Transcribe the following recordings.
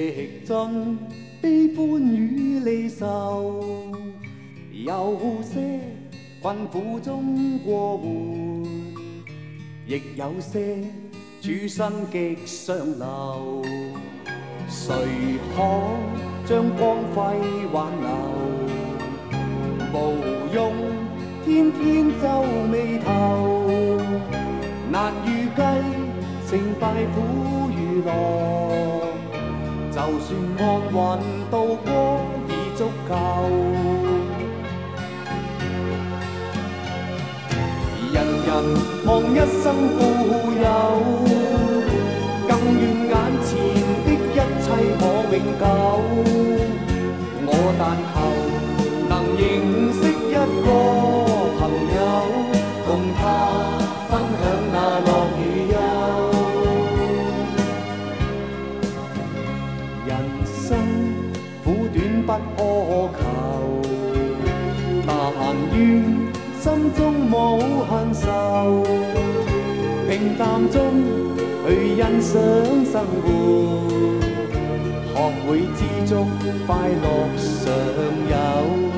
历尽悲欢与离愁，有些困苦中过活，亦有些處身極上流。誰可將光輝挽留？無用天天皺眉頭，難預計成敗苦與樂。就算安穩渡過已足夠。人人望一生富有，更願眼前的一切可永久。我但求能認識一個朋友，共他分享那樂與憂。人生苦短不苛求，但願心中無恨愁，平淡中去欣賞生活，學會知足，快樂常有。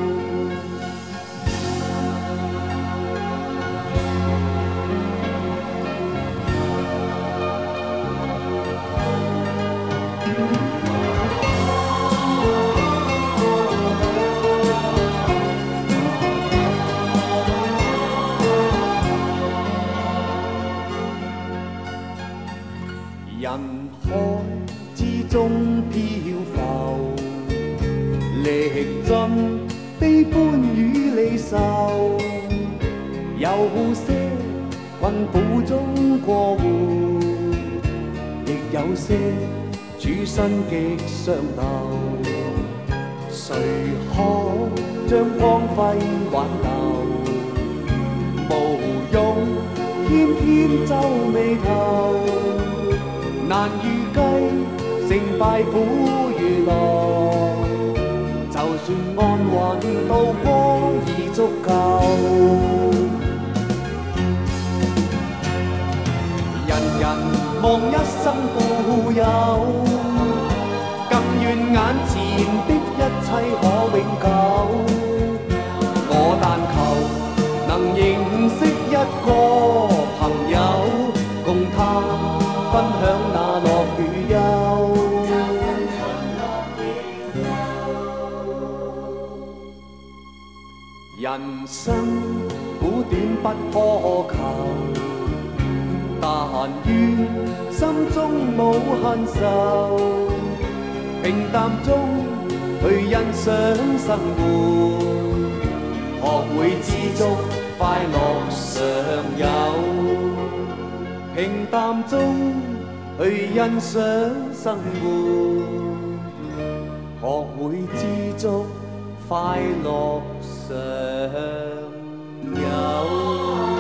人海之中漂浮，歷盡悲歡與離愁，有些困苦中過活，亦有些處身極上流。誰可將光輝挽留？無用天天皺眉頭，難預計成敗苦與樂。就算安穩渡過已足夠。人人望一生富有，更願眼前的一切可永久。我但求能認識一個朋友，共他分享那樂與憂。人生苦短不苛求，但願心中無恨愁，平淡中去欣賞生活，學會知足，快樂常有。平淡中去欣賞生活，學會知足，快樂常有。